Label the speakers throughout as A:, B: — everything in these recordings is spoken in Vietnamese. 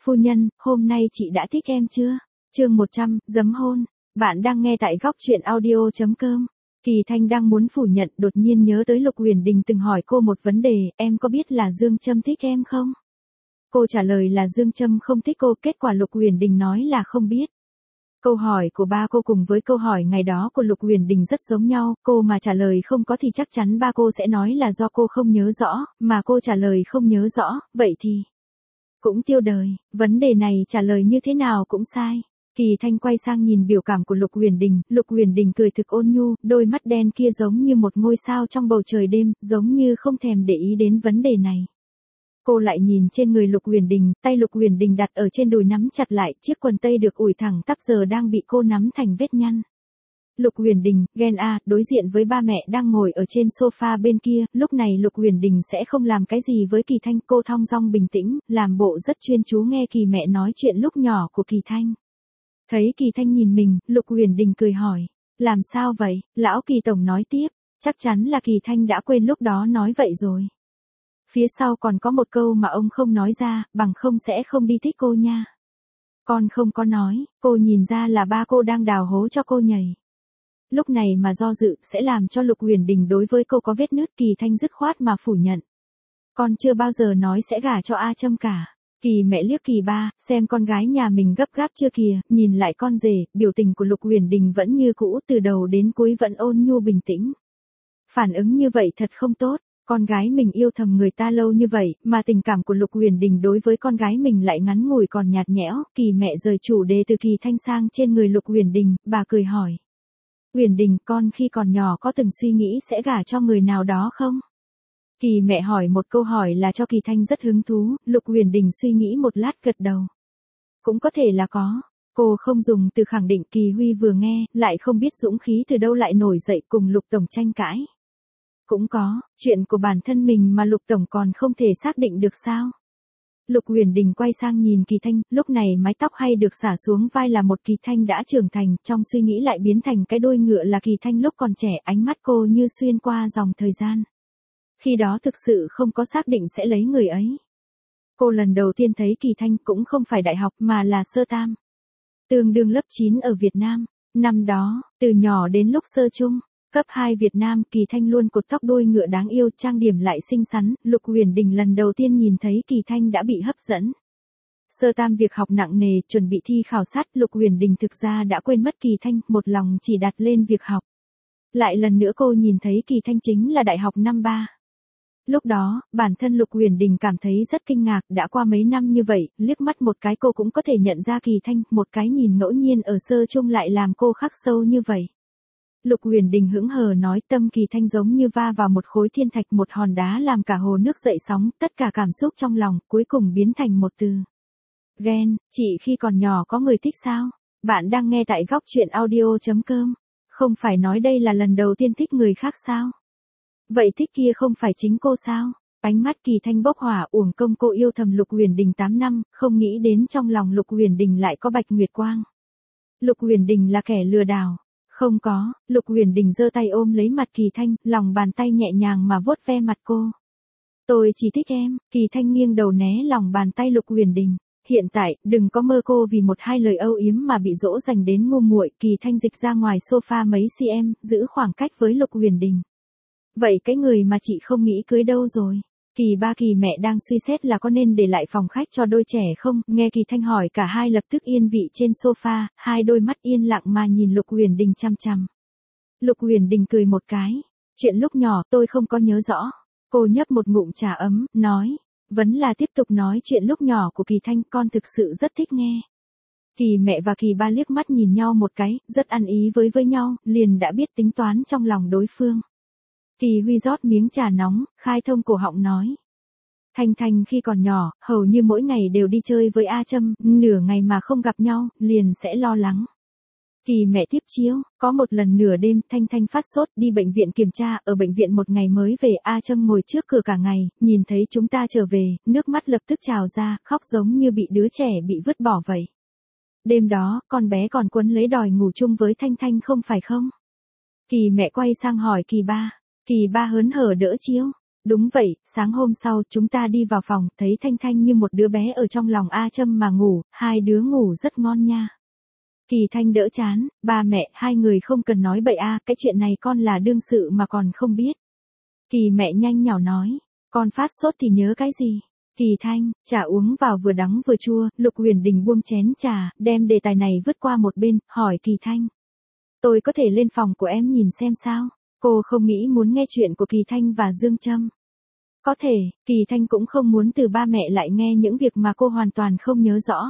A: Phu nhân, hôm nay chị đã thích em chưa? Chương 100, giấm hôn. Bạn đang nghe tại góc truyện audio.com. Kỳ Thanh đang muốn phủ nhận, đột nhiên nhớ tới Lục Huyền Đình từng hỏi cô một vấn đề, em có biết là Dương Trâm thích em không? Cô trả lời là Dương Trâm không thích cô, kết quả Lục Huyền Đình nói là không biết. Câu hỏi của ba cô cùng với câu hỏi ngày đó của Lục Huyền Đình rất giống nhau, cô mà trả lời không có thì chắc chắn ba cô sẽ nói là do cô không nhớ rõ, mà cô trả lời không nhớ rõ, vậy thì cũng tiêu đời, vấn đề này trả lời như thế nào cũng sai. Kỳ Thanh quay sang nhìn biểu cảm của Lục Huyền Đình cười thực ôn nhu, đôi mắt đen kia giống như một ngôi sao trong bầu trời đêm, giống như không thèm để ý đến vấn đề này. Cô lại nhìn trên người Lục Huyền Đình, tay Lục Huyền Đình đặt ở trên đùi nắm chặt lại, chiếc quần tây được ủi thẳng tắp giờ đang bị cô nắm thành vết nhăn. Lục Huyền Đình, ghen à, đối diện với ba mẹ đang ngồi ở trên sofa bên kia, lúc này Lục Huyền Đình sẽ không làm cái gì với Kỳ Thanh, cô thong dong bình tĩnh, làm bộ rất chuyên chú nghe Kỳ mẹ nói chuyện lúc nhỏ của Kỳ Thanh. Thấy Kỳ Thanh nhìn mình, Lục Huyền Đình cười hỏi, làm sao vậy, lão Kỳ tổng nói tiếp, chắc chắn là Kỳ Thanh đã quên lúc đó nói vậy rồi. Phía sau còn có một câu mà ông không nói ra, bằng không sẽ không đi thích cô nha. Con không có nói, cô nhìn ra là ba cô đang đào hố cho cô nhảy. Lúc này mà do dự sẽ làm cho Lục Huyền Đình đối với cô có vết nứt. Kỳ Thanh dứt khoát mà phủ nhận. Con chưa bao giờ nói sẽ gả cho A Trâm cả. Kỳ mẹ liếc Kỳ ba, xem con gái nhà mình gấp gáp chưa kìa, nhìn lại con rể, biểu tình của Lục Huyền Đình vẫn như cũ, từ đầu đến cuối vẫn ôn nhu bình tĩnh. Phản ứng như vậy thật không tốt. Con gái mình yêu thầm người ta lâu như vậy, mà tình cảm của Lục Huyền Đình đối với con gái mình lại ngắn ngủi còn nhạt nhẽo. Kỳ mẹ rời chủ đề từ Kỳ Thanh sang trên người Lục Huyền Đình, bà cười hỏi. Huyền Đình, con khi còn nhỏ có từng suy nghĩ sẽ gả cho người nào đó không? Kỳ mẹ hỏi một câu hỏi là cho Kỳ Thanh rất hứng thú, Lục Huyền Đình suy nghĩ một lát gật đầu. Cũng có thể là có. Cô không dùng từ khẳng định. Kỳ Huy vừa nghe, lại không biết dũng khí từ đâu lại nổi dậy cùng Lục Tổng tranh cãi. Cũng có, chuyện của bản thân mình mà Lục Tổng còn không thể xác định được sao? Lục Huyền Đình quay sang nhìn Kỳ Thanh, lúc này mái tóc hay được xả xuống vai là một Kỳ Thanh đã trưởng thành, trong suy nghĩ lại biến thành cái đuôi ngựa là Kỳ Thanh lúc còn trẻ, ánh mắt cô như xuyên qua dòng thời gian. Khi đó thực sự không có xác định sẽ lấy người ấy. Cô lần đầu tiên thấy Kỳ Thanh cũng không phải đại học mà là sơ tam. Tương đương lớp 9 ở Việt Nam. Năm đó, từ nhỏ đến lúc sơ trung, cấp 2 Việt Nam, Kỳ Thanh luôn cột tóc đuôi ngựa đáng yêu, trang điểm lại xinh xắn. Lục Huyền Đình lần đầu tiên nhìn thấy Kỳ Thanh đã bị hấp dẫn. Sơ tam việc học nặng nề, chuẩn bị thi khảo sát, Lục Huyền Đình thực ra đã quên mất Kỳ Thanh, một lòng chỉ đặt lên việc học. Lại lần nữa cô nhìn thấy Kỳ Thanh chính là đại học năm 3. Lúc đó, bản thân Lục Huyền Đình cảm thấy rất kinh ngạc, đã qua mấy năm như vậy, liếc mắt một cái cô cũng có thể nhận ra Kỳ Thanh, một cái nhìn ngẫu nhiên ở sơ trung lại làm cô khắc sâu như vậy. Lục Huyền Đình hững hờ nói, tâm Kỳ Thanh giống như va vào một khối thiên thạch, một hòn đá làm cả hồ nước dậy sóng, tất cả cảm xúc trong lòng, cuối cùng biến thành một từ. Ghen. Chị khi còn nhỏ có người thích sao? Bạn đang nghe tại góc truyện audio.com. Không phải nói đây là lần đầu tiên thích người khác sao? Vậy thích kia không phải chính cô sao? Ánh mắt Kỳ Thanh bốc hỏa, uổng công cô yêu thầm Lục Huyền Đình 8 năm, không nghĩ đến trong lòng Lục Huyền Đình lại có Bạch Nguyệt Quang. Lục Huyền Đình là kẻ lừa đảo. Không có. Lục Huyền Đình giơ tay ôm lấy mặt Kỳ Thanh, lòng bàn tay nhẹ nhàng mà vuốt ve mặt cô. Tôi chỉ thích em. Kỳ Thanh nghiêng đầu né lòng bàn tay Lục Huyền Đình. Hiện tại, đừng có mơ cô vì một hai lời âu yếm mà bị dỗ dành đến ngu muội. Kỳ Thanh dịch ra ngoài sofa mấy cm, giữ khoảng cách với Lục Huyền Đình. Vậy cái người mà chị không nghĩ cưới đâu rồi? Kỳ ba Kỳ mẹ đang suy xét là có nên để lại phòng khách cho đôi trẻ không, nghe Kỳ Thanh hỏi cả hai lập tức yên vị trên sofa, hai đôi mắt yên lặng mà nhìn Lục Huyền Đình chăm chăm. Lục Huyền Đình cười một cái. Chuyện lúc nhỏ tôi không có nhớ rõ. Cô nhấp một ngụm trà ấm, nói. Vẫn là tiếp tục nói chuyện lúc nhỏ của Kỳ Thanh, con thực sự rất thích nghe. Kỳ mẹ và Kỳ ba liếc mắt nhìn nhau một cái, rất ăn ý với nhau, liền đã biết tính toán trong lòng đối phương. Kỳ Huy rót miếng trà nóng, khai thông cổ họng nói. Thanh Thanh khi còn nhỏ, hầu như mỗi ngày đều đi chơi với A Trâm, nửa ngày mà không gặp nhau, liền sẽ lo lắng. Kỳ mẹ tiếp chiếu, có một lần nửa đêm, Thanh Thanh phát sốt, đi bệnh viện kiểm tra, ở bệnh viện một ngày mới về, A Trâm ngồi trước cửa cả ngày, nhìn thấy chúng ta trở về, nước mắt lập tức trào ra, khóc giống như bị đứa trẻ bị vứt bỏ vậy. Đêm đó, con bé còn quấn lấy đòi ngủ chung với Thanh Thanh không phải không? Kỳ mẹ quay sang hỏi Kỳ ba. Kỳ ba hớn hở đỡ chiếu. Đúng vậy, sáng hôm sau chúng ta đi vào phòng, thấy Thanh Thanh như một đứa bé ở trong lòng A Trâm mà ngủ, hai đứa ngủ rất ngon nha. Kỳ Thanh đỡ chán, ba mẹ, hai người không cần nói bậy a, cái chuyện này con là đương sự mà còn không biết. Kỳ mẹ nhanh nhỏ nói, con phát sốt thì nhớ cái gì? Kỳ Thanh, trà uống vào vừa đắng vừa chua, Lục Huyền Đình buông chén trà, đem đề tài này vứt qua một bên, hỏi Kỳ Thanh. Tôi có thể lên phòng của em nhìn xem sao? Cô không nghĩ muốn nghe chuyện của Kỳ Thanh và Dương Trâm. Có thể, Kỳ Thanh cũng không muốn từ ba mẹ lại nghe những việc mà cô hoàn toàn không nhớ rõ.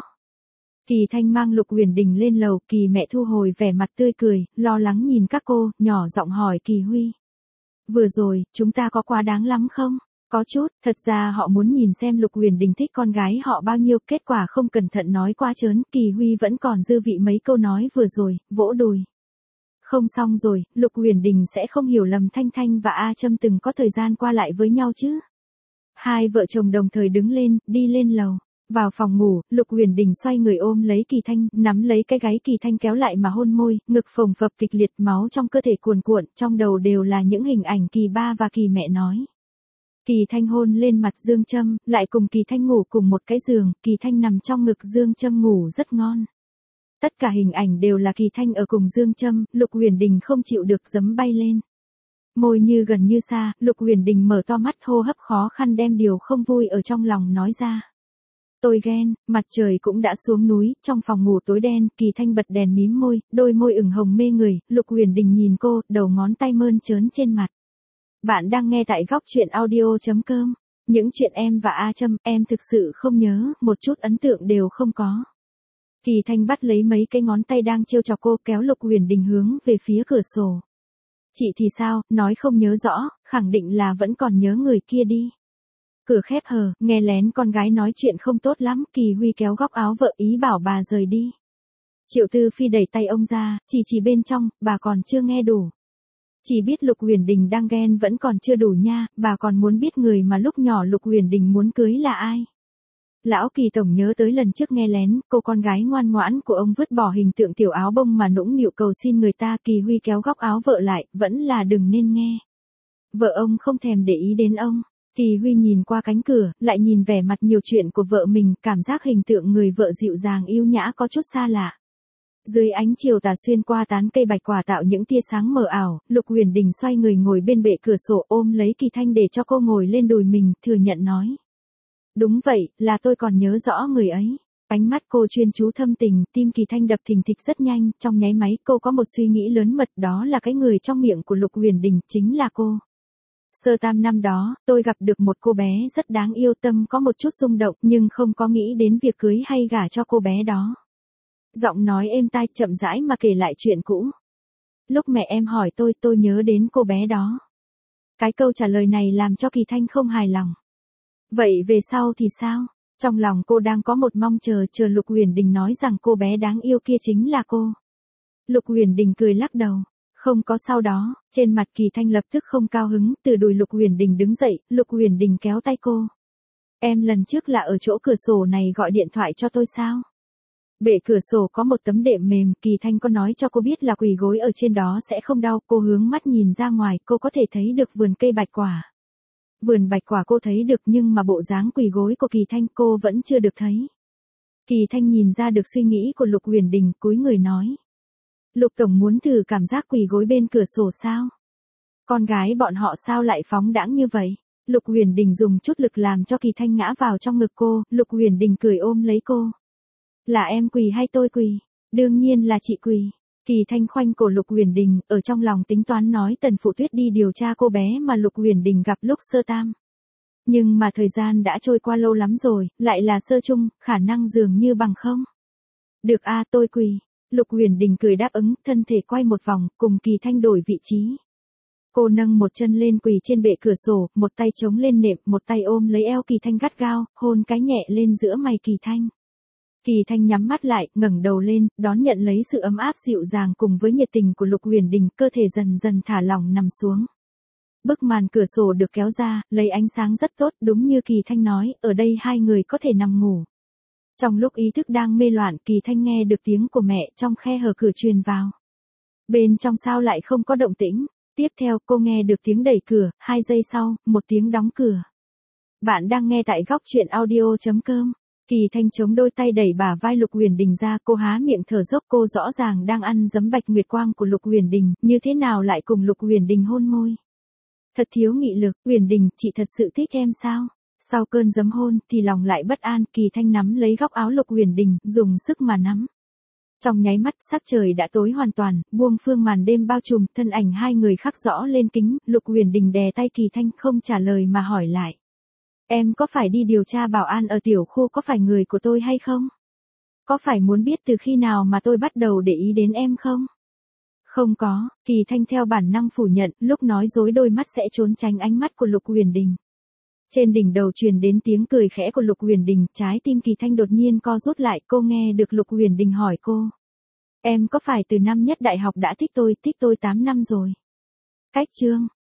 A: Kỳ Thanh mang Lục Huyền Đình lên lầu, Kỳ mẹ thu hồi vẻ mặt tươi cười, lo lắng nhìn các cô, nhỏ giọng hỏi Kỳ Huy. Vừa rồi, chúng ta có quá đáng lắm không? Có chút, thật ra họ muốn nhìn xem Lục Huyền Đình thích con gái họ bao nhiêu, kết quả không cẩn thận nói quá trớn, Kỳ Huy vẫn còn dư vị mấy câu nói vừa rồi, vỗ đùi. Không xong rồi, Lục Huyền Đình sẽ không hiểu lầm Thanh Thanh và A Trâm từng có thời gian qua lại với nhau chứ. Hai vợ chồng đồng thời đứng lên, đi lên lầu. Vào phòng ngủ, Lục Huyền Đình xoay người ôm lấy Kỳ Thanh, nắm lấy cái gáy Kỳ Thanh kéo lại mà hôn môi, ngực phồng phập kịch liệt, máu trong cơ thể cuồn cuộn, trong đầu đều là những hình ảnh Kỳ ba và Kỳ mẹ nói. Kỳ Thanh hôn lên mặt Dương Trâm, lại cùng Kỳ Thanh ngủ cùng một cái giường, Kỳ Thanh nằm trong ngực Dương Trâm ngủ rất ngon. Tất cả hình ảnh đều là Kỳ Thanh ở cùng Dương Trâm, Lục Huyền Đình không chịu được giấm bay lên. Môi như gần như xa, Lục Huyền Đình mở to mắt hô hấp khó khăn đem điều không vui ở trong lòng nói ra. Tôi ghen, mặt trời cũng đã xuống núi, trong phòng ngủ tối đen, Kỳ Thanh bật đèn mím môi, đôi môi ửng hồng mê người, Lục Huyền Đình nhìn cô, đầu ngón tay mơn trớn trên mặt. Bạn đang nghe tại góc truyện audio.com. Những chuyện em và A Trâm, em thực sự không nhớ, một chút ấn tượng đều không có. Kỳ Thanh bắt lấy mấy cái ngón tay đang trêu chọc cô, kéo Lục Huyền Đình hướng về phía cửa sổ. Chị thì sao, nói không nhớ rõ, khẳng định là vẫn còn nhớ người kia đi. Cửa khép hờ, nghe lén con gái nói chuyện không tốt lắm, Kỳ Huy kéo góc áo vợ ý bảo bà rời đi. Triệu Tư Phi đẩy tay ông ra, chỉ bên trong, bà còn chưa nghe đủ. Chỉ biết Lục Huyền Đình đang ghen vẫn còn chưa đủ nha, bà còn muốn biết người mà lúc nhỏ Lục Huyền Đình muốn cưới là ai. Lão Kỳ tổng nhớ tới lần trước nghe lén, cô con gái ngoan ngoãn của ông vứt bỏ hình tượng tiểu áo bông mà nũng nịu cầu xin người ta, Kỳ Huy kéo góc áo vợ lại, vẫn là đừng nên nghe. Vợ ông không thèm để ý đến ông. Kỳ Huy nhìn qua cánh cửa, lại nhìn vẻ mặt nhiều chuyện của vợ mình, cảm giác hình tượng người vợ dịu dàng yêu nhã có chút xa lạ. Dưới ánh chiều tà xuyên qua tán cây bạch quả tạo những tia sáng mờ ảo, Lục Huyền Đình xoay người ngồi bên bệ cửa sổ ôm lấy Kỳ Thanh để cho cô ngồi lên đùi mình, thừa nhận nói. Đúng vậy, là tôi còn nhớ rõ người ấy. Ánh mắt cô chuyên chú thâm tình, tim Kỳ Thanh đập thình thịch rất nhanh, trong nháy máy cô có một suy nghĩ lớn mật, đó là cái người trong miệng của Lục Huyền Đình, chính là cô. Sơ tam năm đó, tôi gặp được một cô bé rất đáng yêu, tâm có một chút rung động nhưng không có nghĩ đến việc cưới hay gả cho cô bé đó. Giọng nói êm tai chậm rãi mà kể lại chuyện cũ. Lúc mẹ em hỏi tôi nhớ đến cô bé đó. Cái câu trả lời này làm cho Kỳ Thanh không hài lòng. Vậy về sau thì sao? Trong lòng cô đang có một mong chờ Lục Huyền Đình nói rằng cô bé đáng yêu kia chính là cô. Lục Huyền Đình cười lắc đầu. Không có sau đó, trên mặt Kỳ Thanh lập tức không cao hứng, từ đùi Lục Huyền Đình đứng dậy, Lục Huyền Đình kéo tay cô. Em lần trước là ở chỗ cửa sổ này gọi điện thoại cho tôi sao? Bệ cửa sổ có một tấm đệm mềm, Kỳ Thanh có nói cho cô biết là quỳ gối ở trên đó sẽ không đau, cô hướng mắt nhìn ra ngoài, cô có thể thấy được vườn cây bạch quả. Vườn bạch quả cô thấy được nhưng mà bộ dáng quỳ gối của Kỳ Thanh cô vẫn chưa được thấy. Kỳ Thanh nhìn ra được suy nghĩ của Lục Huyền Đình, cúi người nói. Lục Tổng muốn thử cảm giác quỳ gối bên cửa sổ sao? Con gái bọn họ sao lại phóng đãng như vậy? Lục Huyền Đình dùng chút lực làm cho Kỳ Thanh ngã vào trong ngực cô, Lục Huyền Đình cười ôm lấy cô. Là em quỳ hay tôi quỳ? Đương nhiên là chị quỳ. Kỳ Thanh khoanh cổ Lục Huyền Đình, ở trong lòng tính toán nói Tần Phụ Tuyết đi điều tra cô bé mà Lục Huyền Đình gặp lúc sơ tam. Nhưng mà thời gian đã trôi qua lâu lắm rồi, lại là sơ chung, khả năng dường như bằng không. Được a, tôi quỳ. Lục Huyền Đình cười đáp ứng, thân thể quay một vòng, cùng Kỳ Thanh đổi vị trí. Cô nâng một chân lên quỳ trên bệ cửa sổ, một tay chống lên nệm, một tay ôm lấy eo Kỳ Thanh gắt gao, hôn cái nhẹ lên giữa mày Kỳ Thanh. Kỳ Thanh nhắm mắt lại, ngẩng đầu lên, đón nhận lấy sự ấm áp dịu dàng cùng với nhiệt tình của Lục Huyền Đình, cơ thể dần dần thả lỏng nằm xuống. Bức màn cửa sổ được kéo ra, lấy ánh sáng rất tốt, đúng như Kỳ Thanh nói, ở đây hai người có thể nằm ngủ. Trong lúc ý thức đang mê loạn, Kỳ Thanh nghe được tiếng của mẹ trong khe hở cửa truyền vào. Bên trong sao lại không có động tĩnh? Tiếp theo cô nghe được tiếng đẩy cửa, 2 giây sau, một tiếng đóng cửa. Bạn đang nghe tại góc chuyện audio.com. Kỳ Thanh chống đôi tay đẩy bả vai Lục Uyển Đình ra, cô há miệng thở dốc, cô rõ ràng đang ăn giấm bạch nguyệt quang của Lục Uyển Đình, như thế nào lại cùng Lục Uyển Đình hôn môi. Thật thiếu nghị lực, Uyển Đình, chị thật sự thích em sao? Sau cơn giấm hôn thì lòng lại bất an, Kỳ Thanh nắm lấy góc áo Lục Uyển Đình, dùng sức mà nắm. Trong nháy mắt sắc trời đã tối hoàn toàn, buông phương màn đêm bao trùm, thân ảnh hai người khắc rõ lên kính, Lục Uyển Đình đè tay Kỳ Thanh không trả lời mà hỏi lại. Em có phải đi điều tra bảo an ở tiểu khu có phải người của tôi hay không? Có phải muốn biết từ khi nào mà tôi bắt đầu để ý đến em không? Không có, Kỳ Thanh theo bản năng phủ nhận, lúc nói dối đôi mắt sẽ trốn tránh ánh mắt của Lục Uyển Đình. Trên đỉnh đầu truyền đến tiếng cười khẽ của Lục Uyển Đình, trái tim Kỳ Thanh đột nhiên co rút lại, cô nghe được Lục Uyển Đình hỏi cô. Em có phải từ năm nhất đại học đã thích tôi 8 năm rồi? Cách chương.